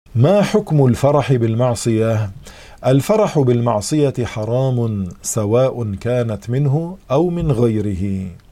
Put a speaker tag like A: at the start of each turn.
A: ما حكم الفرح بالمعصية؟ الفرح بالمعصية حرام سواء كانت منه أو من غيره.